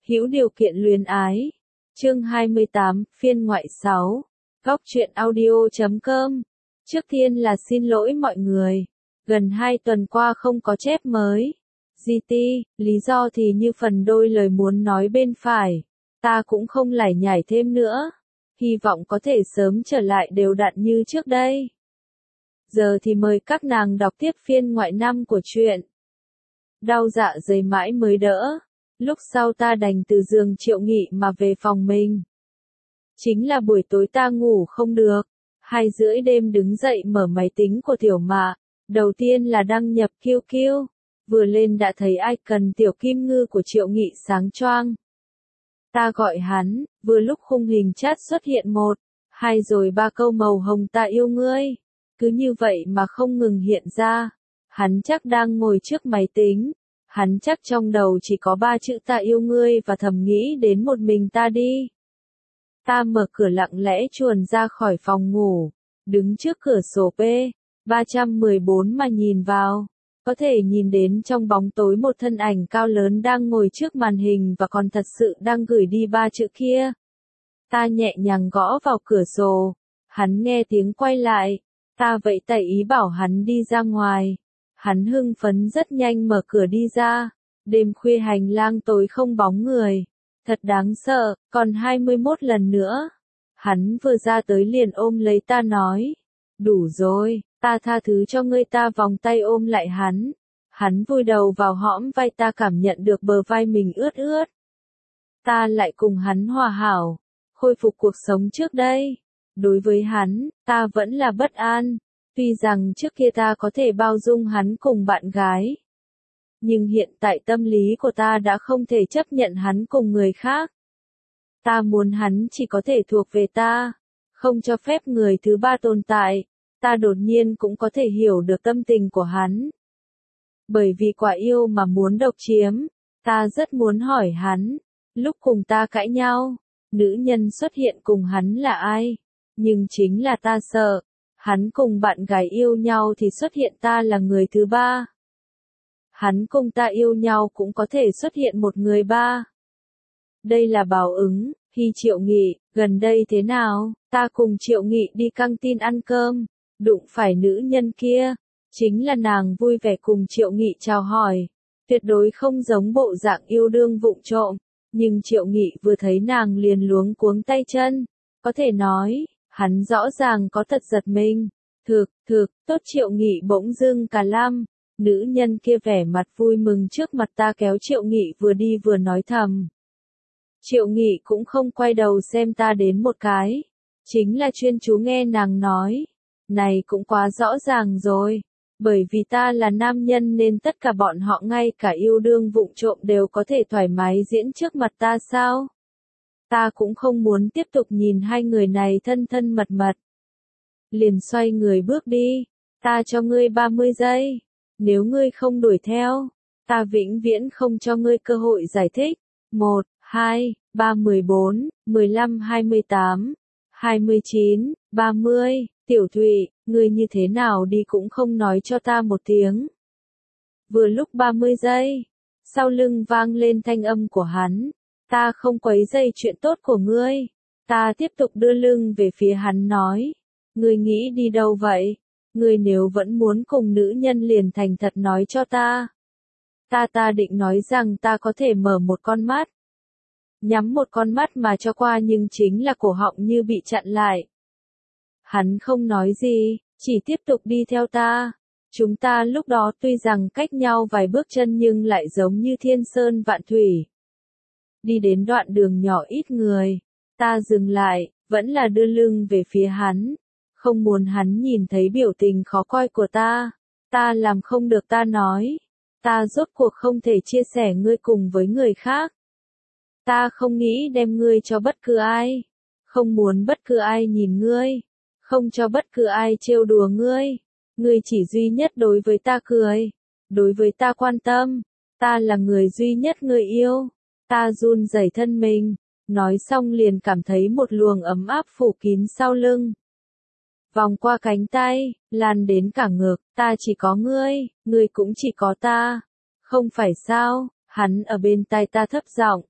Hữu điều kiện luyến ái. Chương 28, phiên ngoại 6. Góc truyện audio.com. Trước tiên là xin lỗi mọi người. Gần 2 tuần qua không có chép mới. GT, lý do thì như phần đôi lời muốn nói bên phải. Ta cũng không lải nhải thêm nữa. Hy vọng có thể sớm trở lại đều đặn như trước đây. Giờ thì mời các nàng đọc tiếp phiên ngoại 5 của truyện. Đau dạ dày mãi mới đỡ. Lúc sau ta đành từ giường Triệu Nghị mà về phòng mình. Chính là buổi tối ta ngủ không được. 2:30 đêm đứng dậy mở máy tính của Tiểu Mạ. Đầu tiên là đăng nhập QQ. Vừa lên đã thấy icon Tiểu Kim Ngư của Triệu Nghị sáng choang. Ta gọi hắn, vừa lúc khung hình chat xuất hiện 1, 2 rồi 3 câu màu hồng ta yêu ngươi. Cứ như vậy mà không ngừng hiện ra. Hắn chắc đang ngồi trước máy tính. Hắn chắc trong đầu chỉ có 3 chữ ta yêu ngươi và thầm nghĩ đến một mình ta đi. Ta mở cửa lặng lẽ chuồn ra khỏi phòng ngủ. Đứng trước cửa sổ P314 mà nhìn vào. Có thể nhìn đến trong bóng tối một thân ảnh cao lớn đang ngồi trước màn hình và còn thật sự đang gửi đi 3 chữ kia. Ta nhẹ nhàng gõ vào cửa sổ. Hắn nghe tiếng quay lại. Ta vẫy tay ý bảo hắn đi ra ngoài. Hắn hưng phấn rất nhanh mở cửa đi ra. Đêm khuya hành lang tối không bóng người. Thật đáng sợ, còn 21 lần nữa. Hắn vừa ra tới liền ôm lấy ta nói. Đủ rồi, ta tha thứ cho ngươi. Ta vòng tay ôm lại hắn. Hắn vùi đầu vào hõm vai ta cảm nhận được bờ vai mình ướt ướt. Ta lại cùng hắn hòa hảo. Khôi phục cuộc sống trước đây. Đối với hắn, ta vẫn là bất an. Tuy rằng trước kia ta có thể bao dung hắn cùng bạn gái. Nhưng hiện tại tâm lý của ta đã không thể chấp nhận hắn cùng người khác. Ta muốn hắn chỉ có thể thuộc về ta. Không cho phép người thứ ba tồn tại. Ta đột nhiên cũng có thể hiểu được tâm tình của hắn. Bởi vì quả yêu mà muốn độc chiếm. Ta rất muốn hỏi hắn. Lúc cùng ta cãi nhau. Nữ nhân xuất hiện cùng hắn là ai? Nhưng chính là ta sợ. Hắn cùng bạn gái yêu nhau thì xuất hiện ta là người thứ ba. Hắn cùng ta yêu nhau cũng có thể xuất hiện một người ba. Đây là báo ứng. Hi Triệu Nghị, gần đây thế nào? Ta cùng Triệu Nghị đi căng tin ăn cơm. Đụng phải nữ nhân kia. Chính là nàng vui vẻ cùng Triệu Nghị chào hỏi. Tuyệt đối không giống bộ dạng yêu đương vụng trộm. Nhưng Triệu Nghị vừa thấy nàng liền luống cuống tay chân. Có thể nói, hắn rõ ràng có thật giật mình. Thực, tốt. Triệu Nghị bỗng dưng cả lam. Nữ nhân kia vẻ mặt vui mừng trước mặt ta kéo Triệu Nghị vừa đi vừa nói thầm. Triệu Nghị cũng không quay đầu xem ta đến một cái. Chính là chuyên chú nghe nàng nói. Này cũng quá rõ ràng rồi. Bởi vì ta là nam nhân nên tất cả bọn họ ngay cả yêu đương vụng trộm đều có thể thoải mái diễn trước mặt ta sao? Ta cũng không muốn tiếp tục nhìn hai người này thân thân mật mật. Liền xoay người bước đi. Ta cho ngươi 30 giây. Nếu ngươi không đuổi theo, ta vĩnh viễn không cho ngươi cơ hội giải thích. 1, 2, 3, 14, 15, 28, 29, 30. Tiểu Thụy, ngươi như thế nào đi cũng không nói cho ta một tiếng. Vừa lúc 30 giây, sau lưng vang lên thanh âm của hắn. Ta không quấy rầy chuyện tốt của ngươi. Ta tiếp tục đưa lưng về phía hắn nói. Ngươi nghĩ đi đâu vậy? Ngươi nếu vẫn muốn cùng nữ nhân liền thành thật nói cho ta. Ta định nói rằng ta có thể mở một con mắt. Nhắm một con mắt mà cho qua nhưng chính là cổ họng như bị chặn lại. Hắn không nói gì, chỉ tiếp tục đi theo ta. Chúng ta lúc đó tuy rằng cách nhau vài bước chân nhưng lại giống như thiên sơn vạn thủy. Đi đến đoạn đường nhỏ ít người. Ta dừng lại, vẫn là đưa lưng về phía hắn. Không muốn hắn nhìn thấy biểu tình khó coi của ta. Ta làm không được. Ta nói. Ta rốt cuộc không thể chia sẻ ngươi cùng với người khác. Ta không nghĩ đem ngươi cho bất cứ ai. Không muốn bất cứ ai nhìn ngươi. Không cho bất cứ ai trêu đùa ngươi. Ngươi chỉ duy nhất đối với ta cười. Đối với ta quan tâm. Ta là người duy nhất ngươi yêu. Ta run rẩy thân mình. Nói xong liền cảm thấy một luồng ấm áp phủ kín sau lưng. Vòng qua cánh tay, lan đến cả ngực. Ta chỉ có ngươi, ngươi cũng chỉ có ta. Không phải sao? Hắn ở bên tai ta thấp giọng.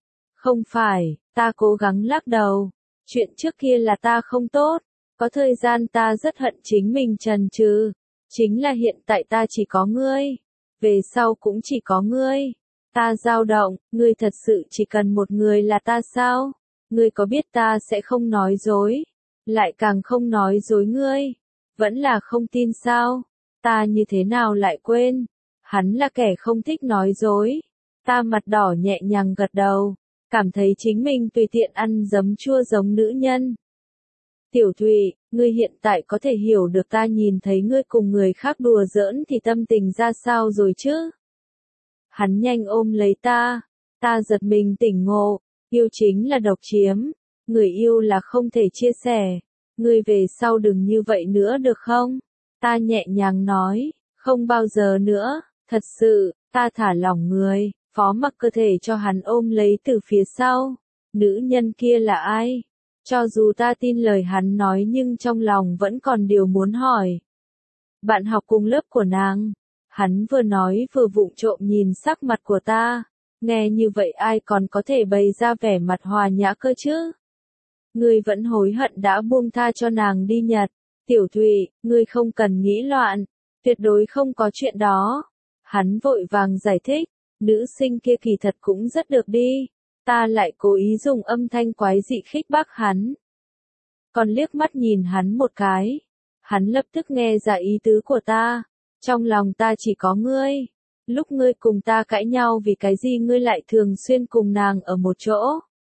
Không phải, ta cố gắng lắc đầu. Chuyện trước kia là ta không tốt. Có thời gian ta rất hận chính mình chần chừ. Chính là hiện tại ta chỉ có ngươi. Về sau cũng chỉ có ngươi. Ta dao động, ngươi thật sự chỉ cần một người là ta sao? Ngươi có biết ta sẽ không nói dối? Lại càng không nói dối ngươi. Vẫn là không tin sao? Ta như thế nào lại quên? Hắn là kẻ không thích nói dối. Ta mặt đỏ nhẹ nhàng gật đầu. Cảm thấy chính mình tùy tiện ăn giấm chua giống nữ nhân. Tiểu Thụy, ngươi hiện tại có thể hiểu được ta nhìn thấy ngươi cùng người khác đùa giỡn thì tâm tình ra sao rồi chứ? Hắn nhanh ôm lấy ta. Ta giật mình tỉnh ngộ. Yêu chính là độc chiếm. Người yêu là không thể chia sẻ. Ngươi về sau đừng như vậy nữa được không? Ta nhẹ nhàng nói. Không bao giờ nữa. Thật sự, ta thả lỏng người. Phó mặc cơ thể cho hắn ôm lấy từ phía sau. Nữ nhân kia là ai? Cho dù ta tin lời hắn nói nhưng trong lòng vẫn còn điều muốn hỏi. Bạn học cùng lớp của nàng. Hắn vừa nói vừa vụng trộm nhìn sắc mặt của ta. Nghe như vậy ai còn có thể bày ra vẻ mặt hòa nhã cơ chứ? Ngươi vẫn hối hận đã buông tha cho nàng đi Nhật. Tiểu Thụy, ngươi không cần nghĩ loạn. Tuyệt đối không có chuyện đó. Hắn vội vàng giải thích. Nữ sinh kia kỳ thật cũng rất được đi. Ta lại cố ý dùng âm thanh quái dị khích bác hắn. Còn liếc mắt nhìn hắn một cái. Hắn lập tức nghe ra ý tứ của ta. Trong lòng ta chỉ có ngươi. Lúc ngươi cùng ta cãi nhau vì cái gì ngươi lại thường xuyên cùng nàng ở một chỗ.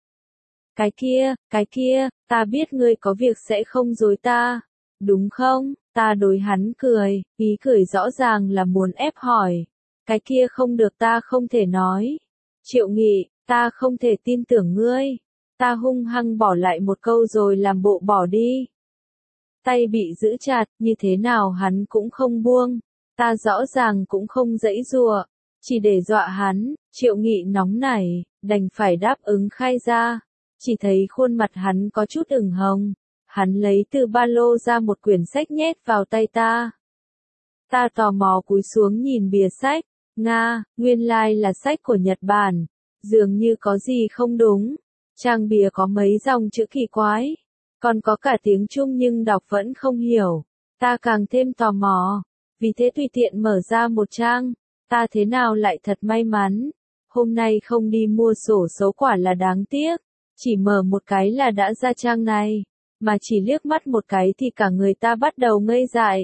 Cái kia, ta biết ngươi có việc sẽ không dối ta. Đúng không? Ta đối hắn cười, ý cười rõ ràng là muốn ép hỏi. Cái kia không được ta không thể nói. Triệu Nghị, ta không thể tin tưởng ngươi. Ta hung hăng bỏ lại một câu rồi làm bộ bỏ đi. Tay bị giữ chặt, như thế nào hắn cũng không buông. Ta rõ ràng cũng không giãy giụa, chỉ để dọa hắn. Triệu Nghị nóng nảy, đành phải đáp ứng khai ra. Chỉ thấy khuôn mặt hắn có chút ửng hồng. Hắn lấy từ ba lô ra một quyển sách nhét vào tay ta. Ta tò mò cúi xuống nhìn bìa sách. Nga, nguyên lai là sách của Nhật Bản. Dường như có gì không đúng. Trang bìa có mấy dòng chữ kỳ quái. Còn có cả tiếng Trung nhưng đọc vẫn không hiểu. Ta càng thêm tò mò. Vì thế tùy tiện mở ra một trang. Ta thế nào lại thật may mắn. Hôm nay không đi mua sổ số quả là đáng tiếc. Chỉ mở một cái là đã ra trang này. Mà chỉ liếc mắt một cái thì cả người ta bắt đầu ngây dại.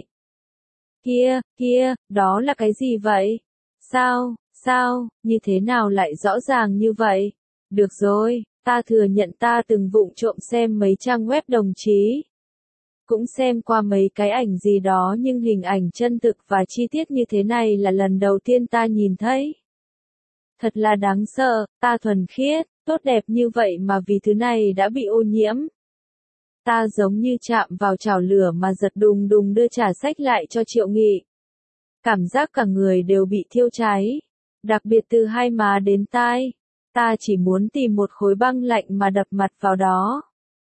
Kia, đó là cái gì vậy? Sao, như thế nào lại rõ ràng như vậy? Được rồi, ta thừa nhận ta từng vụng trộm xem mấy trang web đồng chí. Cũng xem qua mấy cái ảnh gì đó nhưng hình ảnh chân thực và chi tiết như thế này là lần đầu tiên ta nhìn thấy. Thật là đáng sợ, ta thuần khiết, tốt đẹp như vậy mà vì thứ này đã bị ô nhiễm. Ta giống như chạm vào chảo lửa mà giật đùng đùng đưa trả sách lại cho Triệu Nghị. Cảm giác cả người đều bị thiêu cháy. Đặc biệt từ hai má đến tai. Ta chỉ muốn tìm một khối băng lạnh mà đập mặt vào đó.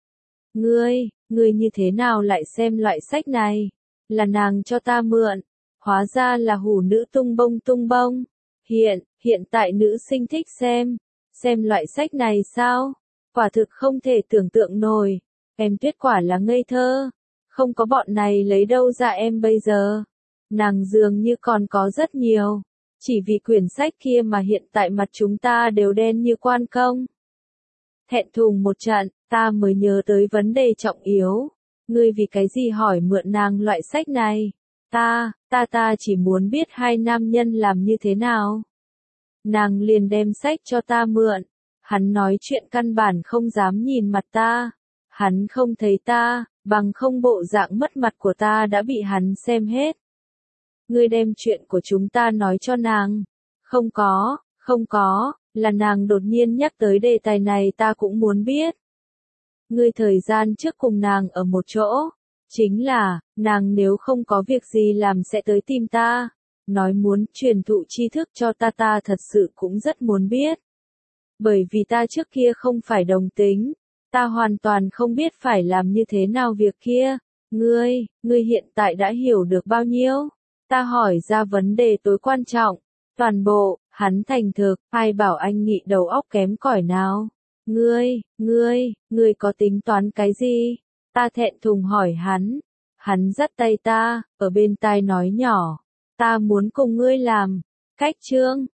Ngươi như thế nào lại xem loại sách này? Là nàng cho ta mượn. Hóa ra là hủ nữ tung bông. Hiện tại nữ sinh thích xem loại sách này sao? Quả thực không thể tưởng tượng nổi. Em Tuyết quả là ngây thơ. Không có bọn này lấy đâu ra em bây giờ. Nàng dường như còn có rất nhiều. Chỉ vì quyển sách kia mà hiện tại mặt chúng ta đều đen như quan công. Thẹn thùng một trận, ta mới nhớ tới vấn đề trọng yếu. Ngươi vì cái gì hỏi mượn nàng loại sách này? Ta chỉ muốn biết hai nam nhân làm như thế nào. Nàng liền đem sách cho ta mượn. Hắn nói chuyện căn bản không dám nhìn mặt ta. Hắn không thấy ta, bằng không bộ dạng mất mặt của ta đã bị hắn xem hết. Ngươi đem chuyện của chúng ta nói cho nàng. Không có, là nàng đột nhiên nhắc tới đề tài này ta cũng muốn biết. Ngươi thời gian trước cùng nàng ở một chỗ. Chính là, nàng nếu không có việc gì làm sẽ tới tìm ta. Nói muốn truyền thụ tri thức cho ta thật sự cũng rất muốn biết. Bởi vì ta trước kia không phải đồng tính. Ta hoàn toàn không biết phải làm như thế nào việc kia. Ngươi hiện tại đã hiểu được bao nhiêu? Ta hỏi ra vấn đề tối quan trọng. Toàn bộ, hắn thành thực, ai bảo anh Nghị đầu óc kém cỏi nào. Ngươi có tính toán cái gì? Ta thẹn thùng hỏi hắn. Hắn dắt tay ta, ở bên tai nói nhỏ. Ta muốn cùng ngươi làm. Khách trương,